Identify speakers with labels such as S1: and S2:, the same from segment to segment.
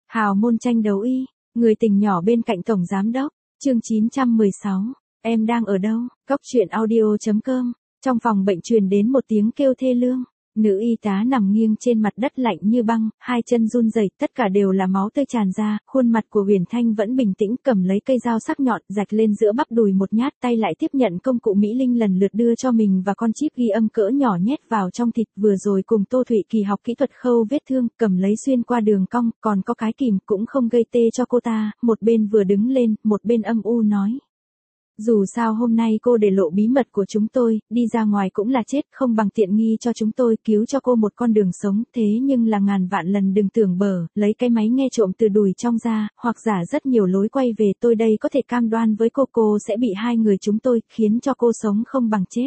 S1: Hào môn tranh đấu y, người tình nhỏ bên cạnh tổng giám đốc, chương 916, em đang ở đâu? Cóc truyện audio.com, trong phòng bệnh truyền đến một tiếng kêu thê lương. Nữ y tá nằm nghiêng trên mặt đất lạnh như băng, hai chân run rẩy, tất cả đều là máu tươi tràn ra, khuôn mặt của Huyền Thanh vẫn bình tĩnh, cầm lấy cây dao sắc nhọn, rạch lên giữa bắp đùi một nhát, tay lại tiếp nhận công cụ Mỹ Linh lần lượt đưa cho mình và con chip ghi âm cỡ nhỏ nhét vào trong thịt, vừa rồi cùng Tô Thụy Kỳ học kỹ thuật khâu vết thương, cầm lấy xuyên qua đường cong, còn có cái kìm cũng không gây tê cho cô ta, một bên vừa đứng lên, một bên âm u nói. Dù sao hôm nay cô để lộ bí mật của chúng tôi, đi ra ngoài cũng là chết, không bằng tiện nghi cho chúng tôi, cứu cho cô một con đường sống, thế nhưng là ngàn vạn lần đừng tưởng bở, lấy cái máy nghe trộm từ đùi trong ra, hoặc giả rất nhiều lối quay về, tôi đây có thể cam đoan với cô sẽ bị hai người chúng tôi, khiến cho cô sống không bằng chết.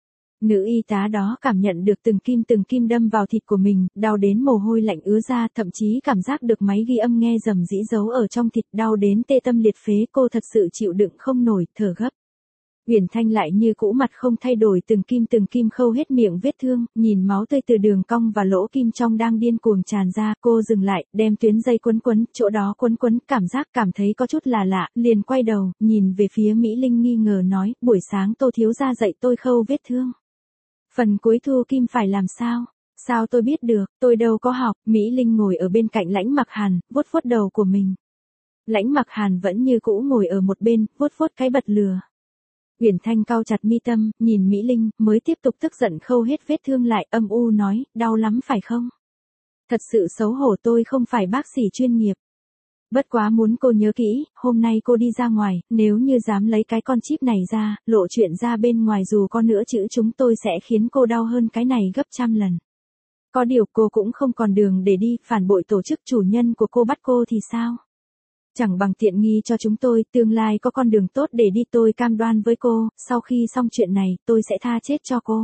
S1: Nữ y tá đó cảm nhận được từng kim đâm vào thịt của mình, đau đến mồ hôi lạnh ứa ra, thậm chí cảm giác được máy ghi âm nghe rầm rĩ giấu ở trong thịt, đau đến tê tâm liệt phế, cô thật sự chịu đựng không nổi, thở gấp. Huyền Thanh lại như cũ mặt không thay đổi, từng kim khâu hết miệng vết thương, nhìn máu tươi từ đường cong và lỗ kim trong đang điên cuồng tràn ra, cô dừng lại, đem tuyến dây quấn, chỗ đó quấn, cảm thấy có chút là lạ, liền quay đầu, nhìn về phía Mỹ Linh nghi ngờ nói, buổi sáng Tô thiếu gia dạy tôi khâu vết thương. Phần cuối thu kim phải làm sao? Sao tôi biết được, tôi đâu có học. Mỹ Linh ngồi ở bên cạnh Lãnh Mặc Hàn, vuốt đầu của mình. Lãnh Mặc Hàn vẫn như cũ ngồi ở một bên, vuốt cái bật lửa. Huyền Thanh cau chặt mi tâm, nhìn Mỹ Linh, mới tiếp tục tức giận khâu hết vết thương lại, âm u nói, đau lắm phải không? Thật sự xấu hổ, tôi không phải bác sĩ chuyên nghiệp. Bất quá muốn cô nhớ kỹ, hôm nay cô đi ra ngoài, nếu như dám lấy cái con chip này ra, lộ chuyện ra bên ngoài dù có nữa chữ chúng tôi sẽ khiến cô đau hơn cái này gấp trăm lần. Có điều cô cũng không còn đường để đi, phản bội tổ chức chủ nhân của cô bắt cô thì sao? Chẳng bằng tiện nghi cho chúng tôi, tương lai có con đường tốt để đi, tôi cam đoan với cô, sau khi xong chuyện này, tôi sẽ tha chết cho cô.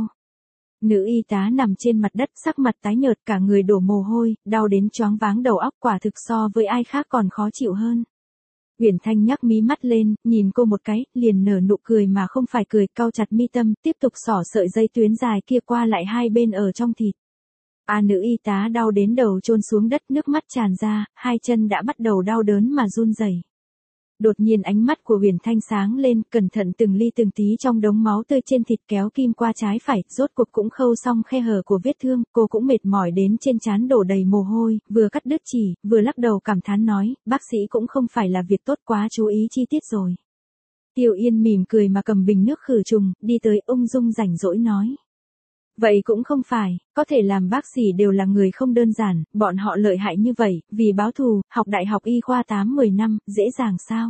S1: Nữ y tá nằm trên mặt đất, sắc mặt tái nhợt, cả người đổ mồ hôi, đau đến choáng váng đầu óc, quả thực so với ai khác còn khó chịu hơn. Huyền Thanh nhắc mí mắt lên, nhìn cô một cái, liền nở nụ cười mà không phải cười, cau chặt mi tâm, tiếp tục xỏ sợi dây tuyến dài kia qua lại hai bên ở trong thịt. Nữ y tá đau đến đầu chôn xuống đất, nước mắt tràn ra, hai chân đã bắt đầu đau đớn mà run rẩy. Đột nhiên ánh mắt của Huyền Thanh sáng lên, cẩn thận từng ly từng tí trong đống máu tươi trên thịt, kéo kim qua trái phải, rốt cuộc cũng khâu xong khe hở của vết thương, cô cũng mệt mỏi đến trên trán đổ đầy mồ hôi, vừa cắt đứt chỉ, vừa lắc đầu cảm thán nói, bác sĩ cũng không phải là việc tốt, quá chú ý chi tiết rồi. Tiêu Yên mỉm cười mà cầm bình nước khử trùng, đi tới ung dung rảnh rỗi nói. Vậy cũng không phải, có thể làm bác sĩ đều là người không đơn giản, bọn họ lợi hại như vậy, vì báo thù, học đại học y khoa 8-10 năm, dễ dàng sao?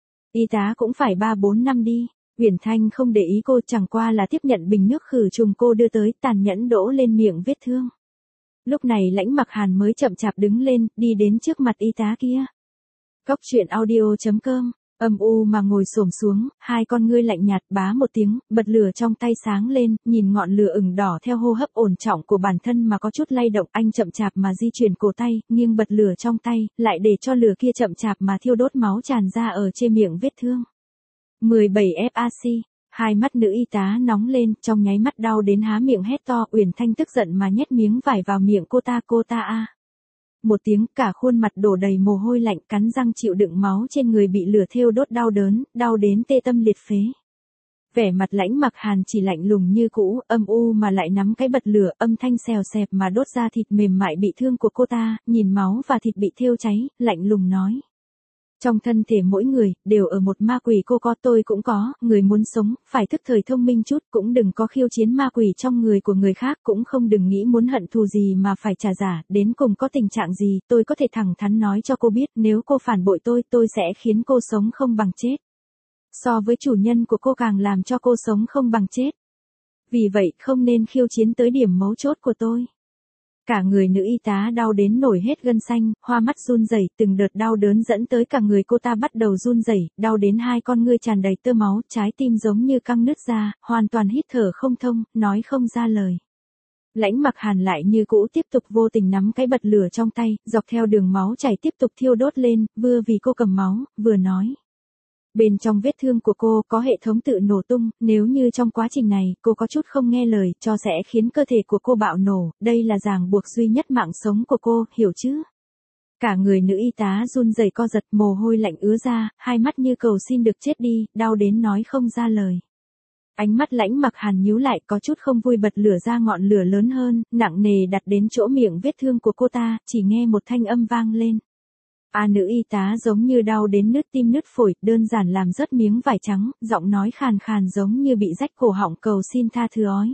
S1: Y tá cũng phải 3-4 năm đi. Huyền Thanh không để ý cô, chẳng qua là tiếp nhận bình nước khử trùng cô đưa tới, tàn nhẫn đổ lên miệng vết thương. Lúc này Lãnh Mặc Hàn mới chậm chạp đứng lên, đi đến trước mặt y tá kia. Cóc truyện audio.com, âm u mà ngồi xổm xuống, hai con ngươi lạnh nhạt, bá một tiếng, bật lửa trong tay sáng lên, nhìn ngọn lửa ửng đỏ theo hô hấp ổn trọng của bản thân mà có chút lay động, anh chậm chạp mà di chuyển cổ tay, nghiêng bật lửa trong tay, lại để cho lửa kia chậm chạp mà thiêu đốt, máu tràn ra ở trên miệng vết thương. 17 FAC, hai mắt nữ y tá nóng lên, trong nháy mắt đau đến há miệng hét to, Uyển Thanh tức giận mà nhét miếng vải vào miệng cô ta a. Một tiếng, cả khuôn mặt đổ đầy mồ hôi lạnh, cắn răng chịu đựng máu trên người bị lửa thiêu đốt, đau đớn, đau đến tê tâm liệt phế. Vẻ mặt Lãnh Mặc Hàn chỉ lạnh lùng như cũ, âm u mà lại nắm cái bật lửa, âm thanh xèo xẹp mà đốt ra thịt mềm mại bị thương của cô ta, nhìn máu và thịt bị thiêu cháy, lạnh lùng nói. Trong thân thể mỗi người, đều ở một ma quỷ, cô có, tôi cũng có, người muốn sống, phải thức thời thông minh chút, cũng đừng có khiêu chiến ma quỷ trong người của người khác, cũng không đừng nghĩ muốn hận thù gì mà phải trả giả, đến cùng có tình trạng gì, tôi có thể thẳng thắn nói cho cô biết, nếu cô phản bội tôi sẽ khiến cô sống không bằng chết. So với chủ nhân của cô càng làm cho cô sống không bằng chết. Vì vậy, không nên khiêu chiến tới điểm mấu chốt của tôi. Cả người nữ y tá đau đến nổi hết gân xanh, hoa mắt run rẩy, từng đợt đau đớn dẫn tới cả người cô ta bắt đầu run rẩy, đau đến hai con ngươi tràn đầy tơ máu, trái tim giống như căng nứt ra, hoàn toàn hít thở không thông, nói không ra lời. Lãnh Mặc Hàn lại như cũ tiếp tục vô tình nắm cái bật lửa trong tay, dọc theo đường máu chảy tiếp tục thiêu đốt lên, vừa vì cô cầm máu, vừa nói. Bên trong vết thương của cô có hệ thống tự nổ tung, nếu như trong quá trình này cô có chút không nghe lời, cho sẽ khiến cơ thể của cô bạo nổ, đây là ràng buộc duy nhất mạng sống của cô, hiểu chứ? Cả người nữ y tá run rẩy co giật, mồ hôi lạnh ứa ra, hai mắt như cầu xin được chết đi, đau đến nói không ra lời. Ánh mắt Lãnh Mặc Hàn nhíu lại, có chút không vui, bật lửa ra, ngọn lửa lớn hơn, nặng nề đặt đến chỗ miệng vết thương của cô ta, chỉ nghe một thanh âm vang lên. Nữ y tá giống như đau đến nứt tim nứt phổi, đơn giản làm rớt miếng vải trắng, giọng nói khàn khàn giống như bị rách cổ họng, cầu xin tha thứ ói.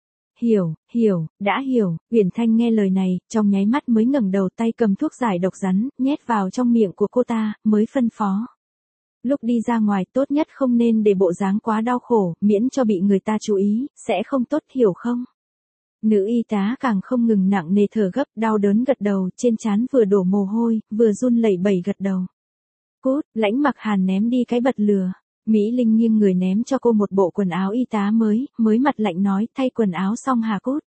S1: Hiểu, đã hiểu. Uyển Thanh nghe lời này, trong nháy mắt mới ngẩng đầu, tay cầm thuốc giải độc rắn, nhét vào trong miệng của cô ta, mới phân phó. Lúc đi ra ngoài tốt nhất không nên để bộ dáng quá đau khổ, miễn cho bị người ta chú ý, sẽ không tốt, hiểu không? Nữ y tá càng không ngừng nặng nề thở gấp, đau đớn gật đầu, trên trán vừa đổ mồ hôi, vừa run lẩy bẩy gật đầu. Cút, Lãnh Mặc Hàn ném đi cái bật lửa. Mỹ Linh nghiêng người ném cho cô một bộ quần áo y tá mới mặt lạnh nói, thay quần áo xong hả cút.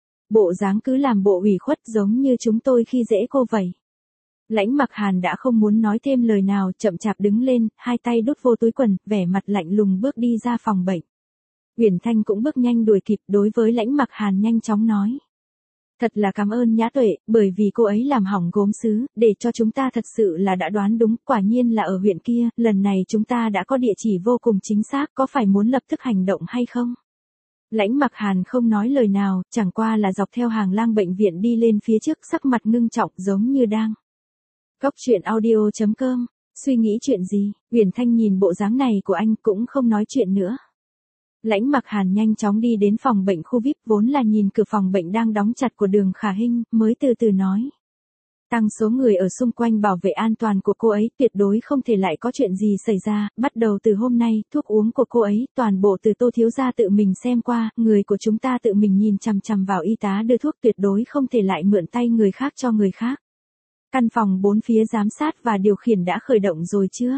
S1: Bộ dáng cứ làm bộ ủy khuất giống như chúng tôi khi dễ cô vậy. Lãnh Mặc Hàn đã không muốn nói thêm lời nào, chậm chạp đứng lên, hai tay đút vô túi quần, vẻ mặt lạnh lùng bước đi ra phòng bệnh. Uyển Thanh cũng bước nhanh đuổi kịp, đối với Lãnh Mặc Hàn nhanh chóng nói. Thật là cảm ơn Nhã Tuệ, bởi vì cô ấy làm hỏng gốm sứ, để cho chúng ta thật sự là đã đoán đúng, quả nhiên là ở huyện kia, lần này chúng ta đã có địa chỉ vô cùng chính xác, có phải muốn lập tức hành động hay không? Lãnh Mặc Hàn không nói lời nào, chẳng qua là dọc theo hàng lang bệnh viện đi lên phía trước, sắc mặt ngưng trọng giống như đang. Cóc truyện audio.com, suy nghĩ chuyện gì? Uyển Thanh nhìn bộ dáng này của anh cũng không nói chuyện nữa. Lãnh Mặc Hàn nhanh chóng đi đến phòng bệnh khu VIP, vốn là nhìn cửa phòng bệnh đang đóng chặt của Đường Khả Hinh, mới từ từ nói. Tăng số người ở xung quanh bảo vệ an toàn của cô ấy, tuyệt đối không thể lại có chuyện gì xảy ra, bắt đầu từ hôm nay, thuốc uống của cô ấy, toàn bộ từ Tô thiếu gia tự mình xem qua, người của chúng ta tự mình nhìn chằm chằm vào y tá đưa thuốc, tuyệt đối không thể lại mượn tay người khác cho người khác. Căn phòng bốn phía giám sát và điều khiển đã khởi động rồi chưa?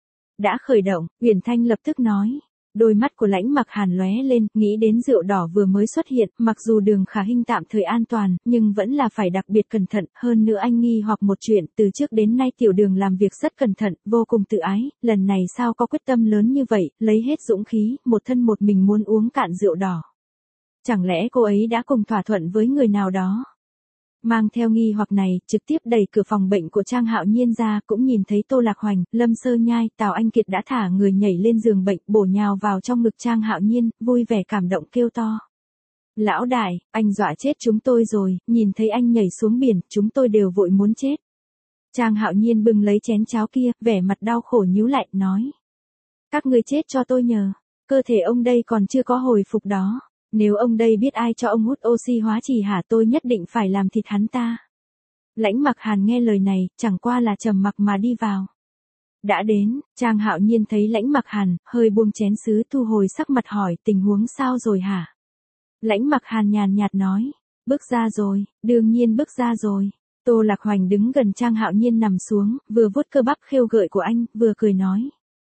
S1: Đã khởi động, Uyển Thanh lập tức nói. Đôi mắt của Lãnh Mặc Hàn lóe lên, nghĩ đến rượu đỏ vừa mới xuất hiện, mặc dù Đường Khả Hinh tạm thời an toàn, nhưng vẫn là phải đặc biệt cẩn thận, hơn nữa anh nghi hoặc một chuyện, từ trước đến nay Tiểu Đường làm việc rất cẩn thận, vô cùng tự ái, lần này sao có quyết tâm lớn như vậy, lấy hết dũng khí, một thân một mình muốn uống cạn rượu đỏ. Chẳng lẽ cô ấy đã cùng thỏa thuận với người nào đó? Mang theo nghi hoặc này, trực tiếp đẩy cửa phòng bệnh của Trang Hạo Nhiên ra, cũng nhìn thấy Tô Lạc Hoành, Lâm Sơ Nhai, Tào Anh Kiệt đã thả người nhảy lên giường bệnh, bổ nhào vào trong ngực Trang Hạo Nhiên, vui vẻ cảm động kêu to. Lão đại, anh dọa chết chúng tôi rồi, nhìn thấy anh nhảy xuống biển, chúng tôi đều vội muốn chết. Trang Hạo Nhiên bưng lấy chén cháo kia, vẻ mặt đau khổ nhíu lại, nói. Các ngươi chết cho tôi nhờ, cơ thể ông đây còn chưa có hồi phục đó. Nếu ông đây biết ai cho ông hút oxy hóa trì hả, tôi nhất định phải làm thịt hắn ta. Lãnh Mặc Hàn nghe lời này, chẳng qua là trầm mặc mà đi vào. Đã đến, Trang Hạo Nhiên thấy Lãnh Mặc Hàn, hơi buông chén sứ, thu hồi sắc mặt hỏi, tình huống sao rồi hả? Lãnh Mặc Hàn nhàn nhạt nói, bước ra rồi, đương nhiên bước ra rồi. Tô Lạc Hoành đứng gần Trang Hạo Nhiên nằm xuống, vừa vuốt cơ bắp khêu gợi của anh, vừa cười nói.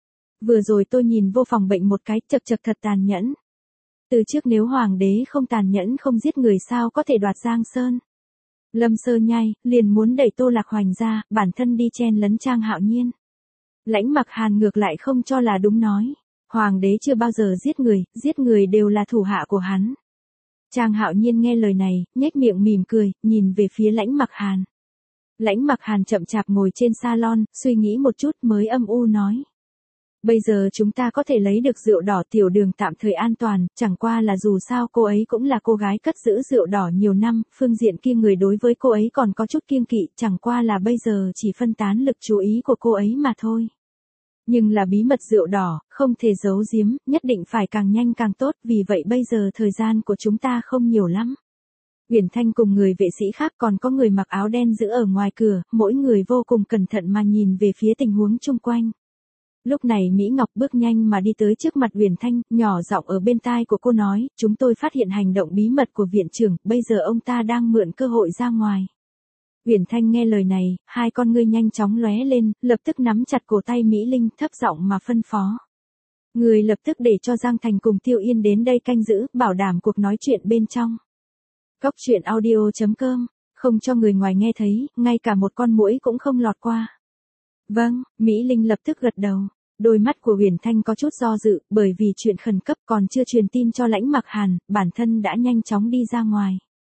S1: Vừa rồi tôi nhìn vô phòng bệnh một cái, chật thật tàn nhẫn. Từ trước nếu hoàng đế không tàn nhẫn không giết người sao có thể đoạt Giang Sơn. Lâm Sơ Nhai, liền muốn đẩy Tô Lạc Hoành ra, bản thân đi chen lấn Trang Hạo Nhiên. Lãnh Mặc Hàn ngược lại không cho là đúng nói. Hoàng đế chưa bao giờ giết người đều là thủ hạ của hắn. Trang Hạo Nhiên nghe lời này, nhếch miệng mỉm cười, nhìn về phía Lãnh Mặc Hàn. Lãnh Mặc Hàn chậm chạp ngồi trên salon, suy nghĩ một chút mới âm u nói. Bây giờ chúng ta có thể lấy được rượu đỏ, Tiểu Đường tạm thời an toàn, chẳng qua là dù sao cô ấy cũng là cô gái cất giữ rượu đỏ nhiều năm, phương diện kia người đối với cô ấy còn có chút kiêng kỵ, chẳng qua là bây giờ chỉ phân tán lực chú ý của cô ấy mà thôi. Nhưng là bí mật rượu đỏ, không thể giấu giếm, nhất định phải càng nhanh càng tốt, vì vậy bây giờ thời gian của chúng ta không nhiều lắm. Uyển Thanh cùng người vệ sĩ khác còn có người mặc áo đen giữ ở ngoài cửa, mỗi người vô cùng cẩn thận mà nhìn về phía tình huống chung quanh. Lúc này Mỹ Ngọc bước nhanh mà đi tới trước mặt Uyển Thanh, nhỏ giọng ở bên tai của cô nói, chúng tôi phát hiện hành động bí mật của viện trưởng, bây giờ ông ta đang mượn cơ hội ra ngoài. Uyển Thanh nghe lời này, hai con ngươi nhanh chóng lóe lên, lập tức nắm chặt cổ tay Mỹ Linh, thấp giọng mà phân phó. Người lập tức để cho Giang Thành cùng Tiêu Yên đến đây canh giữ, bảo đảm cuộc nói chuyện bên trong. Cóc truyện audio.com, không cho người ngoài nghe thấy, ngay cả một con muỗi cũng không lọt qua. Vâng, Mỹ Linh lập tức gật đầu. Đôi mắt của Uyển Thanh có chút do dự, bởi vì chuyện khẩn cấp còn chưa truyền tin cho Lãnh Mặc Hàn, bản thân đã nhanh chóng đi ra ngoài.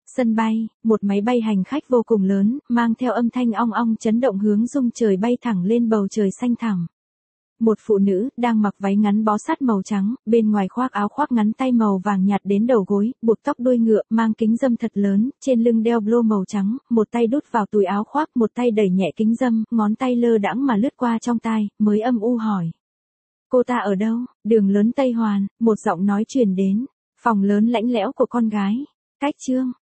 S1: Sân bay, một máy bay hành khách vô cùng lớn, mang theo âm thanh ong ong chấn động hướng rung trời bay thẳng lên bầu trời xanh thẳm. Một phụ nữ, đang mặc váy ngắn bó sát màu trắng, bên ngoài khoác áo khoác ngắn tay màu vàng nhạt đến đầu gối, buộc tóc đuôi ngựa, mang kính râm thật lớn, trên lưng đeo blô màu trắng, một tay đút vào túi áo khoác, một tay đẩy nhẹ kính râm, ngón tay lơ đãng mà lướt qua trong tai, mới âm u hỏi. Cô ta ở đâu? Đường lớn Tây Hoàn, một giọng nói truyền đến. Phòng lớn lãnh lẽo của con gái. Cách Trương,